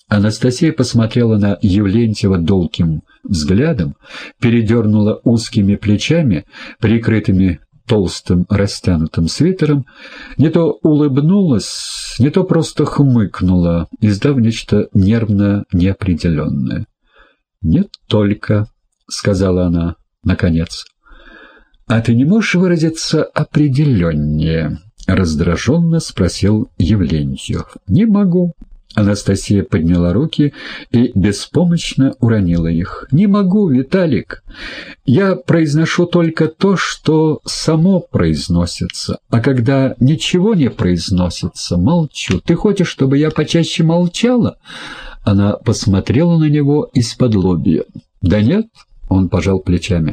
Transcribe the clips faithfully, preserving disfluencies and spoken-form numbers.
Анастасия посмотрела на Евлентьева долгим взглядом, передернула узкими плечами, прикрытыми толстым растянутым свитером, не то улыбнулась, не то просто хмыкнула, издав нечто нервно неопределенное. «Не только», — сказала она, наконец. «А ты не можешь выразиться определеннее?» — раздраженно спросил Евлентьев. «Не могу». Анастасия подняла руки и беспомощно уронила их. «Не могу, Виталик. Я произношу только то, что само произносится. А когда ничего не произносится, молчу. Ты хочешь, чтобы я почаще молчала?» Она посмотрела на него из-под лобья. «Да нет», — он пожал плечами.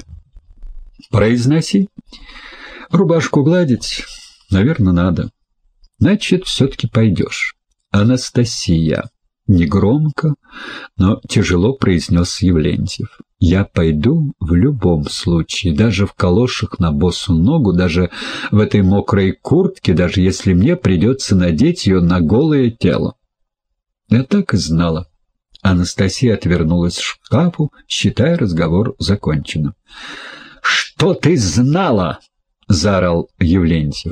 «Произноси. Рубашку гладить, наверное, надо. Значит, все-таки пойдешь». «Анастасия», — негромко, но тяжело произнес Евлентьев. «Я пойду в любом случае, даже в калошах на босу ногу, даже в этой мокрой куртке, даже если мне придется надеть ее на голое тело». Я так и знала. Анастасия отвернулась к шкафу, считая разговор законченным. «Что ты знала?» — заорал Евлентьев.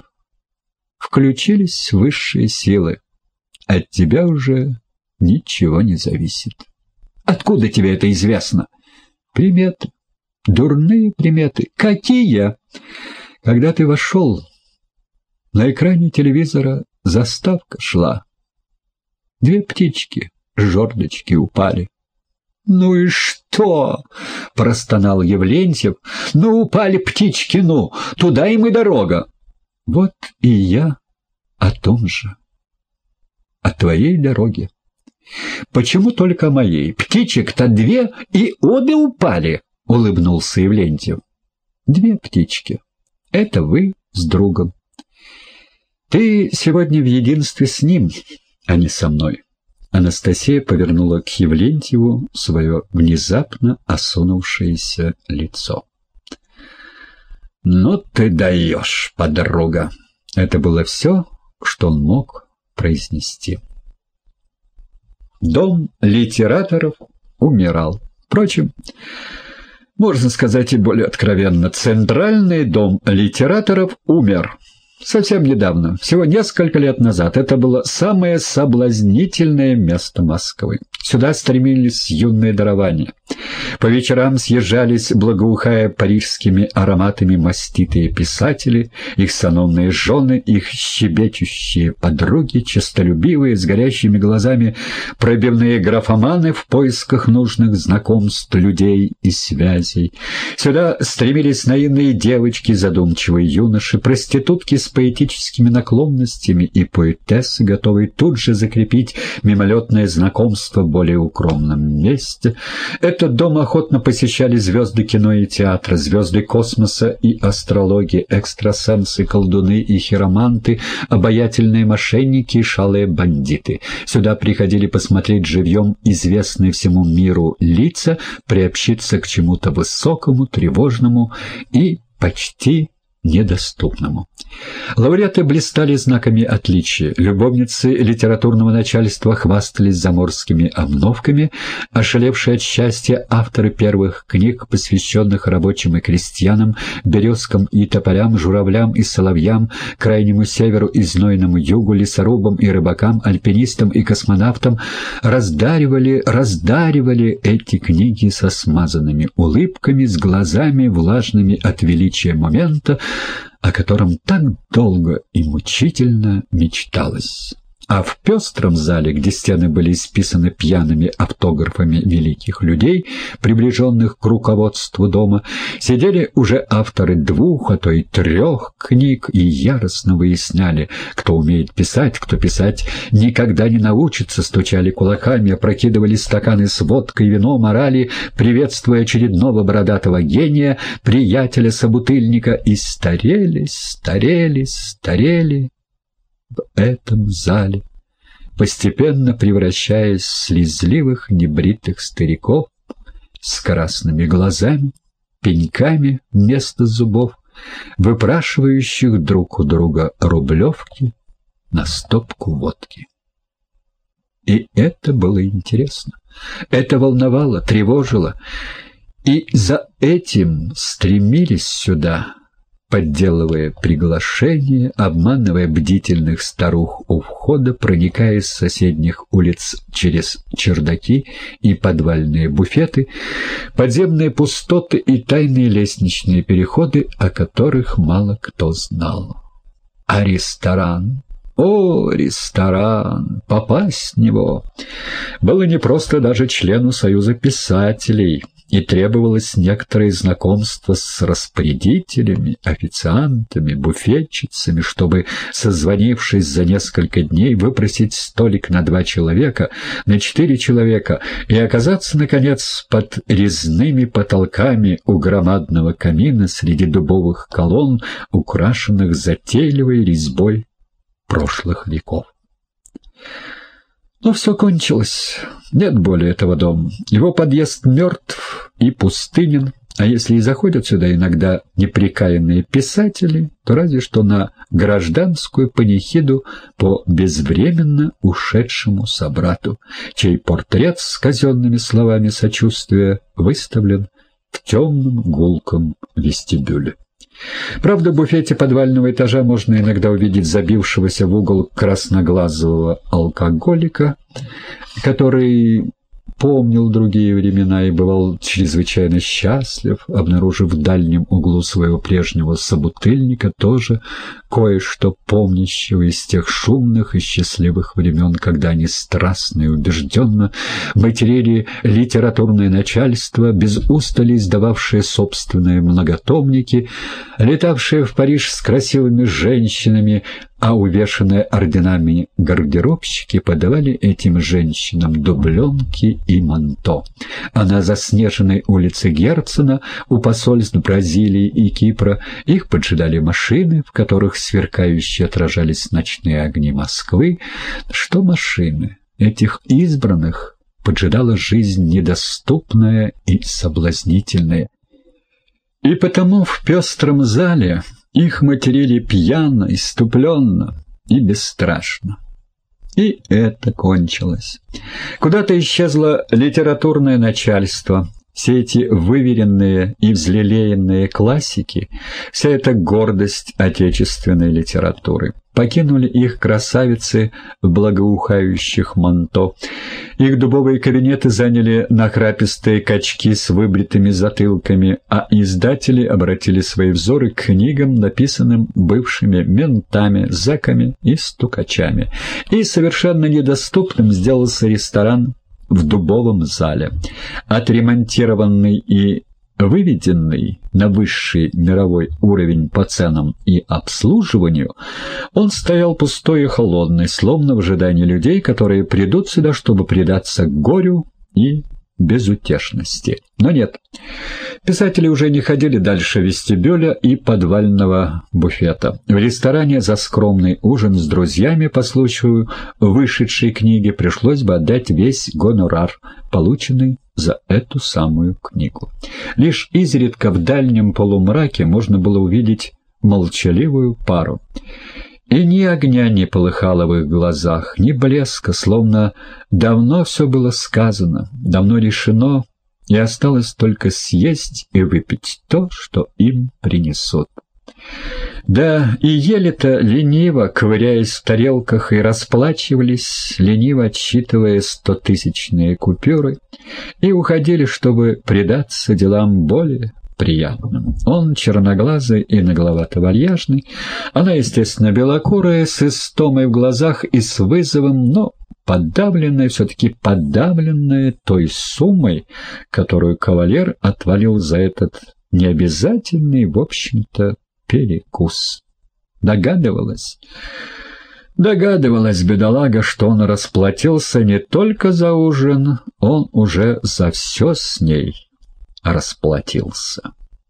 «Включились высшие силы. От тебя уже ничего не зависит». «Откуда тебе это известно?» «Приметы. Дурные приметы». «Какие?» «Когда ты вошел, на экране телевизора заставка шла. Две птички с жердочки упали». «Ну и что?» — простонал Евлентьев. «Ну, упали птички, ну, туда им и дорога». «Вот и я о том же. О твоей дороге». «Почему только о моей? Птичек-то две, и обе упали», — улыбнулся Евлентьев. «Две птички. Это вы с другом. Ты сегодня в единстве с ним, а не со мной». Анастасия повернула к Евлентьеву свое внезапно осунувшееся лицо. «Ну ты даешь, подруга!» Это было все, что он мог произнести. Дом литераторов умирал. Впрочем, можно сказать и более откровенно, Центральный дом литераторов умер. Совсем недавно, всего несколько лет назад, это было самое соблазнительное место Москвы. Сюда стремились юные дарования. По вечерам съезжались, благоухая парижскими ароматами, маститые писатели, их сановные жены, их щебечущие подруги, честолюбивые, с горящими глазами пробивные графоманы в поисках нужных знакомств, людей и связей. Сюда стремились наивные девочки, задумчивые юноши, проститутки с поэтическими наклонностями и поэтессы, готовые тут же закрепить мимолетное знакомство в более укромном месте. Этот дом охотно посещали звезды кино и театра, звезды космоса и астрологии, экстрасенсы, колдуны и хироманты, обаятельные мошенники и шалые бандиты. Сюда приходили посмотреть живьем известные всему миру лица, приобщиться к чему-то высокому, тревожному и почти недоступному. Лауреаты блистали знаками отличия. Любовницы литературного начальства хвастались заморскими обновками. Ошалевшие от счастья авторы первых книг, посвященных рабочим и крестьянам, березкам и тополям, журавлям и соловьям, крайнему северу и знойному югу, лесорубам и рыбакам, альпинистам и космонавтам, раздаривали, раздаривали эти книги со смазанными улыбками, с глазами, влажными от величия момента, о котором так долго и мучительно мечталось. А в пестром зале, где стены были исписаны пьяными автографами великих людей, приближенных к руководству дома, сидели уже авторы двух, а то и трех книг и яростно выясняли, кто умеет писать, кто писать никогда не научится, стучали кулаками, опрокидывали стаканы с водкой, вином, орали, приветствуя очередного бородатого гения, приятеля собутыльника, и старели, старели, старели в этом зале, постепенно превращаясь в слезливых небритых стариков с красными глазами, пеньками вместо зубов, выпрашивающих друг у друга рублевки на стопку водки. И это было интересно. Это волновало, тревожило. И за этим стремились сюда, подделывая приглашения, обманывая бдительных старух у входа, проникая из соседних улиц через чердаки и подвальные буфеты, подземные пустоты и тайные лестничные переходы, о которых мало кто знал. А ресторан? О, ресторан! Попасть в него было непросто даже члену Союза писателей, и требовалось некоторое знакомство с распорядителями, официантами, буфетчицами, чтобы, созвонившись за несколько дней, выпросить столик на два человека, на четыре человека и оказаться, наконец, под резными потолками у громадного камина среди дубовых колонн, украшенных затейливой резьбой прошлых веков. Но все кончилось. Нет более этого дома. Его подъезд мертв и пустынен, а если и заходят сюда иногда непрекаянные писатели, то разве что на гражданскую панихиду по безвременно ушедшему собрату, чей портрет с казенными словами сочувствия выставлен в темном гулком вестибюле. Правда, в буфете подвального этажа можно иногда увидеть забившегося в угол красноглазого алкоголика, который помнил другие времена и бывал чрезвычайно счастлив, обнаружив в дальнем углу своего прежнего собутыльника тоже кое-что помнящего из тех шумных и счастливых времен, когда они страстно и убежденно материли литературное начальство, без устали издававшие собственные многотомники, летавшие в Париж с красивыми женщинами, а увешанные орденами гардеробщики подавали этим женщинам дубленки и манто. А на заснеженной улице Герцена у посольств Бразилии и Кипра их поджидали машины, в которых сверкающие отражались ночные огни Москвы. Что машины? Этих избранных поджидала жизнь недоступная и соблазнительная. И потому в пестром зале их материли пьяно, иступленно и бесстрашно. И это кончилось. Куда-то исчезло литературное начальство. Все эти выверенные и взлелеянные классики, вся эта гордость отечественной литературы. Покинули их красавицы в благоухающих манто. Их дубовые кабинеты заняли нахрапистые качки с выбритыми затылками, а издатели обратили свои взоры к книгам, написанным бывшими ментами, зэками и стукачами. И совершенно недоступным сделался ресторан в дубовом зале. Отремонтированный и выведенный на высший мировой уровень по ценам и обслуживанию, он стоял пустой и холодный, словно в ожидании людей, которые придут сюда, чтобы предаться горю и безутешности. Но нет, писатели уже не ходили дальше вестибюля и подвального буфета. В ресторане за скромный ужин с друзьями по случаю вышедшей книги пришлось бы отдать весь гонорар, полученный за эту самую книгу. Лишь изредка в дальнем полумраке можно было увидеть молчаливую пару. И ни огня не полыхало в их глазах, ни блеска, словно давно все было сказано, давно решено, и осталось только съесть и выпить то, что им принесут. Да, и ели-то лениво, ковыряясь в тарелках, и расплачивались, лениво отсчитывая стотысячные купюры, и уходили, чтобы предаться делам более приятным. Он черноглазый и нагловато-вальяжный, она, естественно, белокурая, с истомой в глазах и с вызовом, но подавленная, все-таки подавленная той суммой, которую кавалер отвалил за этот необязательный, в общем-то, перекус. Догадывалась? Догадывалась бедолага, что он расплатился не только за ужин, он уже за все с ней расплатился.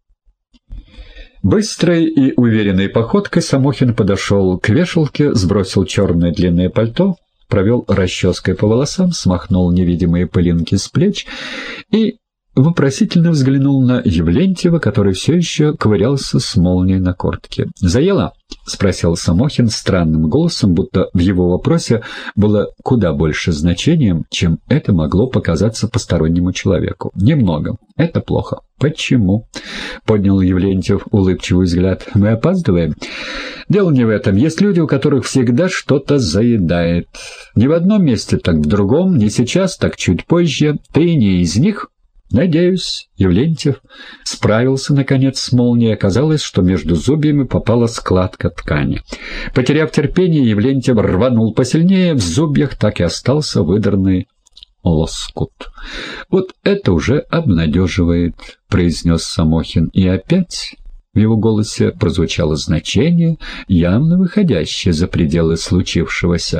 Быстрой и уверенной походкой Самохин подошел к вешалке, сбросил черное длинное пальто, провел расческой по волосам, смахнул невидимые пылинки с плеч и вопросительно взглянул на Евлентьева, который все еще ковырялся с молнией на куртке. «Заела?» — спросил Самохин странным голосом, будто в его вопросе было куда больше значением, чем это могло показаться постороннему человеку. «Немного. Это плохо». «Почему?» — поднял Явлентьев улыбчивый взгляд. «Мы опаздываем?» «Дело не в этом. Есть люди, у которых всегда что-то заедает. Не в одном месте, так в другом. Не сейчас, так чуть позже. Ты не из них?» «Надеюсь». Явлентьев справился, наконец, с молнией. Оказалось, что между зубьями попала складка ткани. Потеряв терпение, Явлентьев рванул посильнее. В зубьях так и остался выдранный лоскут. «Вот это уже обнадеживает», — произнес Самохин. И опять в его голосе прозвучало значение, явно выходящее за пределы случившегося.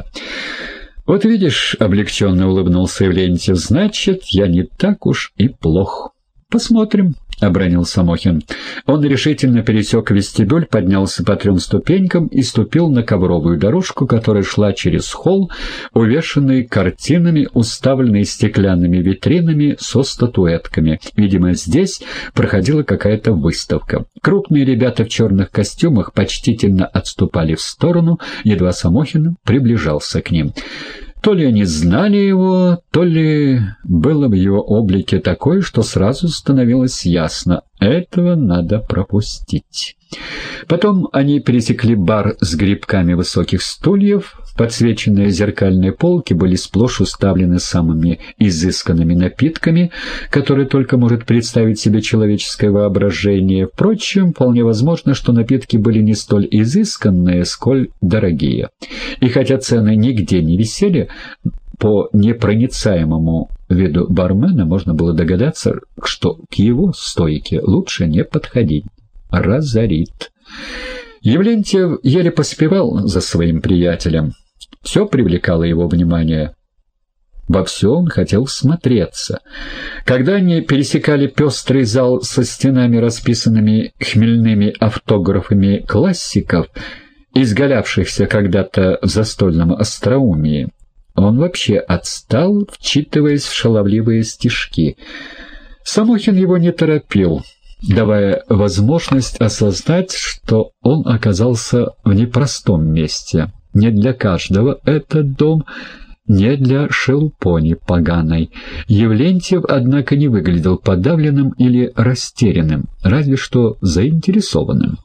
«Вот видишь», — облегченно улыбнулся Явлентьев, — «значит, я не так уж и плох». «Посмотрим», — обронил Самохин. Он решительно пересек вестибюль, поднялся по трем ступенькам и ступил на ковровую дорожку, которая шла через холл, увешанный картинами, уставленный стеклянными витринами со статуэтками. Видимо, здесь проходила какая-то выставка. Крупные ребята в черных костюмах почтительно отступали в сторону, едва Самохин приближался к ним. То ли они знали его, то ли было в его облике такое, что сразу становилось ясно — этого надо пропустить. Потом они пересекли бар с грибками высоких стульев. Подсвеченные зеркальные полки были сплошь уставлены самыми изысканными напитками, которые только может представить себе человеческое воображение. Впрочем, вполне возможно, что напитки были не столь изысканные, сколь дорогие. И хотя цены нигде не висели, по непроницаемому виду бармена можно было догадаться, что к его стойке лучше не подходить. Разорит. Явлентьев еле поспевал за своим приятелем. Все привлекало его внимание. Во все он хотел смотреться. Когда они пересекали пестрый зал со стенами, расписанными хмельными автографами классиков, изгалявшихся когда-то в застольном остроумии, он вообще отстал, вчитываясь в шаловливые стишки. Самохин его не торопил, давая возможность осознать, что он оказался в непростом месте. Не для каждого этот дом, не для шелупони поганой. Явлентьев, однако, не выглядел подавленным или растерянным, разве что заинтересованным.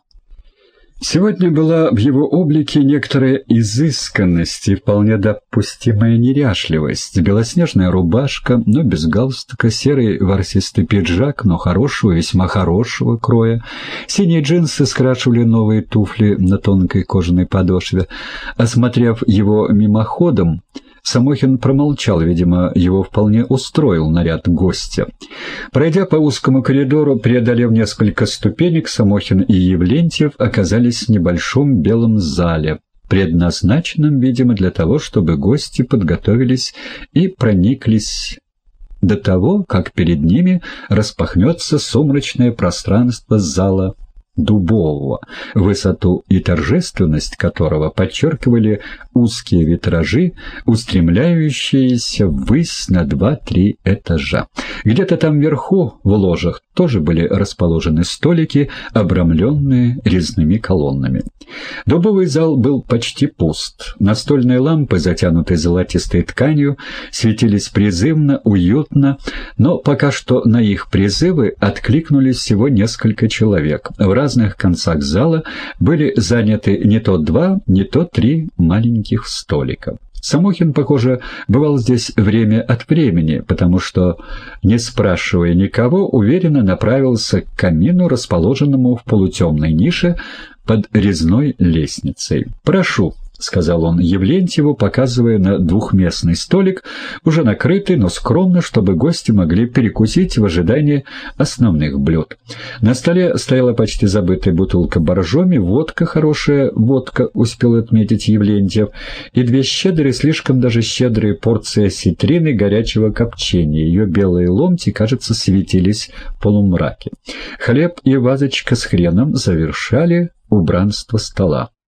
Сегодня была в его облике некоторая изысканность и вполне допустимая неряшливость. Белоснежная рубашка, но без галстука, серый ворсистый пиджак, но хорошего, весьма хорошего кроя. Синие джинсы скрашивали новые туфли на тонкой кожаной подошве. Осмотрев его мимоходом, Самохин промолчал, видимо, его вполне устроил наряд гостя. Пройдя по узкому коридору, преодолев несколько ступенек, Самохин и Явлентьев оказались в небольшом белом зале, предназначенном, видимо, для того, чтобы гости подготовились и прониклись до того, как перед ними распахнется сумрачное пространство зала Дубового, высоту и торжественность которого подчеркивали узкие витражи, устремляющиеся ввысь на два-три этажа. Где-то там вверху, в ложах, тоже были расположены столики, обрамленные резными колоннами. Дубовый зал был почти пуст. Настольные лампы, затянутые золотистой тканью, светились призывно, уютно, но пока что на их призывы откликнулись всего несколько человек. В разных концах зала были заняты не то два, не то три маленьких столика. Самохин, похоже, бывал здесь время от времени, потому что, не спрашивая никого, уверенно направился к камину, расположенному в полутемной нише под резной лестницей. «Прошу», — сказал он Явлентьеву, показывая на двухместный столик, уже накрытый, но скромно, чтобы гости могли перекусить в ожидании основных блюд. На столе стояла почти забытая бутылка боржоми, водка, хорошая водка, успел отметить Явлентьев, и две щедрые, слишком даже щедрые порции осетрины горячего копчения. Ее белые ломти, кажется, светились в полумраке. Хлеб и вазочка с хреном завершали убранство стола.